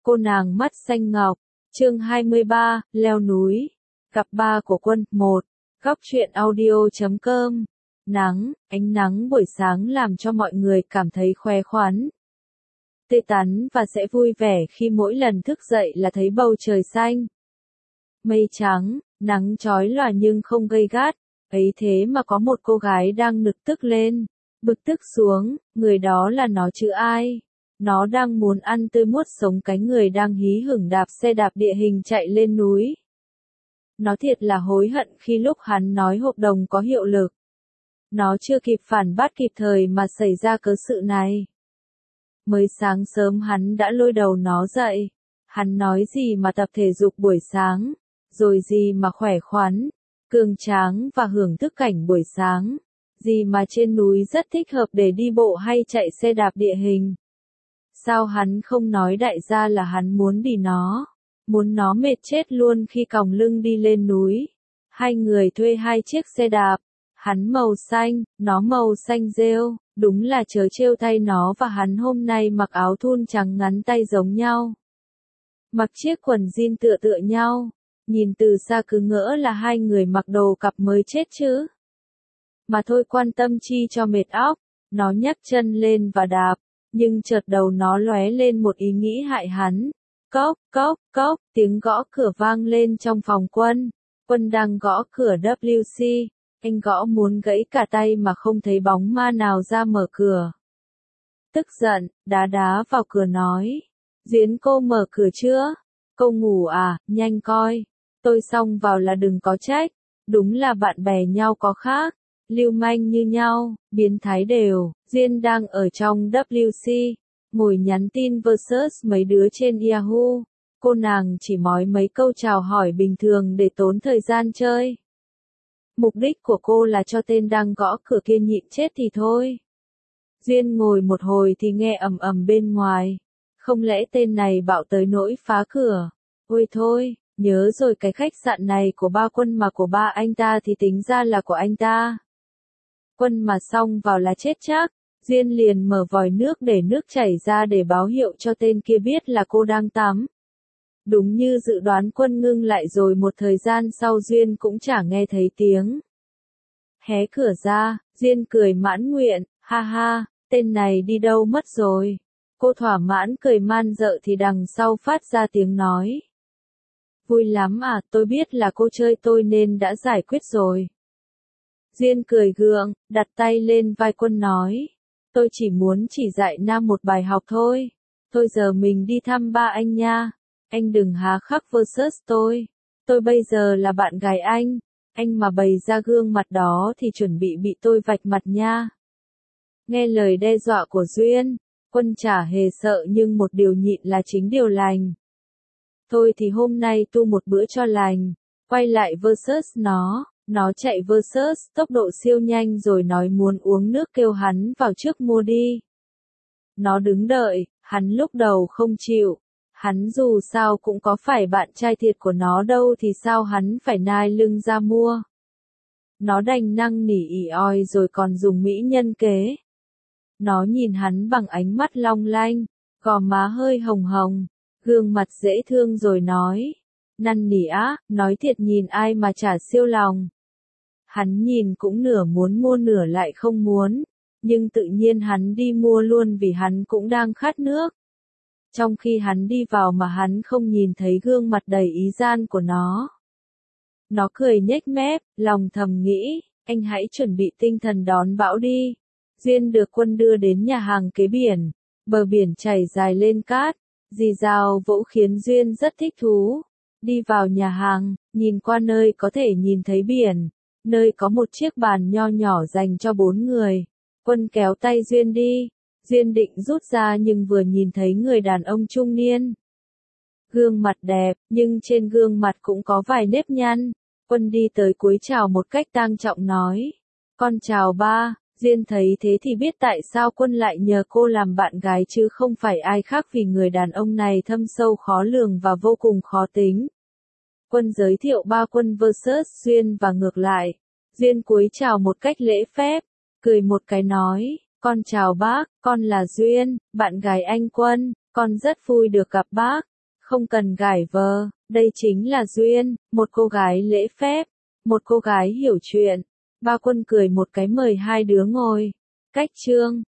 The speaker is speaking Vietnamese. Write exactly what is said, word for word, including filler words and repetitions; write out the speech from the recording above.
Cô nàng mắt xanh ngọc, chương hai mươi ba, leo núi, gặp ba của Quân, một, góc truyện audio chấm com. Nắng, ánh nắng buổi sáng làm cho mọi người cảm thấy khoe khoắn, tươi tắn và sẽ vui vẻ khi mỗi lần thức dậy là thấy bầu trời xanh. Mây trắng, nắng chói lòa nhưng không gay gắt, ấy thế mà có một cô gái đang nực tức lên, bực tức xuống, người đó là nó chứ ai. Nó đang muốn ăn tươi muốt sống cái người đang hí hửng đạp xe đạp địa hình chạy lên núi. Nó thiệt là hối hận khi lúc hắn nói hợp đồng có hiệu lực. Nó chưa kịp phản bác kịp thời mà xảy ra cớ sự này. Mới sáng sớm hắn đã lôi đầu nó dậy. Hắn nói gì mà tập thể dục buổi sáng, rồi gì mà khỏe khoắn, cường tráng và hưởng thức cảnh buổi sáng, gì mà trên núi rất thích hợp để đi bộ hay chạy xe đạp địa hình. Sao hắn không nói đại gia là hắn muốn đi nó, muốn nó mệt chết luôn khi còng lưng đi lên núi. Hai người thuê hai chiếc xe đạp, hắn màu xanh, nó màu xanh rêu, đúng là chớ trêu thay nó và hắn hôm nay mặc áo thun trắng ngắn tay giống nhau. Mặc chiếc quần jean tựa tựa nhau, nhìn từ xa cứ ngỡ là hai người mặc đồ cặp mới chết chứ. Mà thôi quan tâm chi cho mệt óc, nó nhấc chân lên và đạp. Nhưng chợt đầu nó lóe lên một ý nghĩ hại hắn. Cốc, cốc, cốc, tiếng gõ cửa vang lên trong phòng Quân. Quân đang gõ cửa vê xê, anh gõ muốn gãy cả tay mà không thấy bóng ma nào ra mở cửa. Tức giận, đá đá vào cửa nói. Duyến cô mở cửa chưa? Cô ngủ à, nhanh coi. Tôi xong vào là đừng có trách. Đúng là bạn bè nhau có khác. Lưu manh như nhau, biến thái đều. Duyên đang ở trong vê xê, ngồi nhắn tin versus mấy đứa trên Yahoo. Cô nàng chỉ nói mấy câu chào hỏi bình thường để tốn thời gian chơi. Mục đích của cô là cho tên đang gõ cửa kia nhịn chết thì thôi. Duyên ngồi một hồi thì nghe ầm ầm bên ngoài. Không lẽ tên này bạo tới nỗi phá cửa? Ôi thôi, nhớ rồi, cái khách sạn này của ba Quân mà của ba anh ta thì tính ra là của anh ta. Quân mà xong vào là chết chắc. Duyên liền mở vòi nước để nước chảy ra để báo hiệu cho tên kia biết là cô đang tắm. Đúng như dự đoán, Quân ngưng lại rồi một thời gian sau Duyên cũng chả nghe thấy tiếng. Hé cửa ra, Duyên cười mãn nguyện, ha ha, tên này đi đâu mất rồi. Cô thỏa mãn cười man dợ thì đằng sau phát ra tiếng nói. Vui lắm à, tôi biết là cô chơi tôi nên đã giải quyết rồi. Duyên cười gượng, đặt tay lên vai Quân nói. Tôi chỉ muốn chỉ dạy Nam một bài học thôi. Thôi giờ mình đi thăm ba anh nha. Anh đừng há khắc versus tôi. Tôi bây giờ là bạn gái anh. Anh mà bày ra gương mặt đó thì chuẩn bị bị tôi vạch mặt nha. Nghe lời đe dọa của Duyên, Quân chả hề sợ nhưng một điều nhịn là chính điều lành. Thôi thì hôm nay tu một bữa cho lành. Quay lại versus nó. Nó chạy versus tốc độ siêu nhanh rồi nói muốn uống nước kêu hắn vào trước mua đi. Nó đứng đợi, hắn lúc đầu không chịu. Hắn dù sao cũng có phải bạn trai thiệt của nó đâu thì sao hắn phải nai lưng ra mua. Nó đành năn nỉ ỉ oi rồi còn dùng mỹ nhân kế. Nó nhìn hắn bằng ánh mắt long lanh, gò má hơi hồng hồng, gương mặt dễ thương rồi nói. Năn nỉ á, nói thiệt nhìn ai mà chả siêu lòng. Hắn nhìn cũng nửa muốn mua nửa lại không muốn, nhưng tự nhiên hắn đi mua luôn vì hắn cũng đang khát nước. Trong khi hắn đi vào mà hắn không nhìn thấy gương mặt đầy ý gian của nó. Nó cười nhếch mép, lòng thầm nghĩ, anh hãy chuẩn bị tinh thần đón bão đi. Duyên được Quân đưa đến nhà hàng kế biển, bờ biển chảy dài lên cát, rì rào vỗ khiến Duyên rất thích thú. Đi vào nhà hàng, nhìn qua nơi có thể nhìn thấy biển, nơi có một chiếc bàn nho nhỏ dành cho bốn người. Quân kéo tay Duyên đi. Duyên định rút ra nhưng vừa nhìn thấy người đàn ông trung niên. Gương mặt đẹp, nhưng trên gương mặt cũng có vài nếp nhăn. Quân đi tới cúi chào một cách tang trọng nói. Con chào ba. Duyên thấy thế thì biết tại sao Quân lại nhờ cô làm bạn gái chứ không phải ai khác vì người đàn ông này thâm sâu khó lường và vô cùng khó tính. Quân giới thiệu ba Quân versus Duyên và ngược lại. Duyên cúi chào một cách lễ phép, cười một cái nói. Con chào bác, con là Duyên, bạn gái anh Quân, con rất vui được gặp bác. không cần gải vờ, đây chính là duyên, một cô gái lễ phép, một cô gái hiểu chuyện. Ba Quân cười một cái mời hai đứa ngồi. Cách Trương,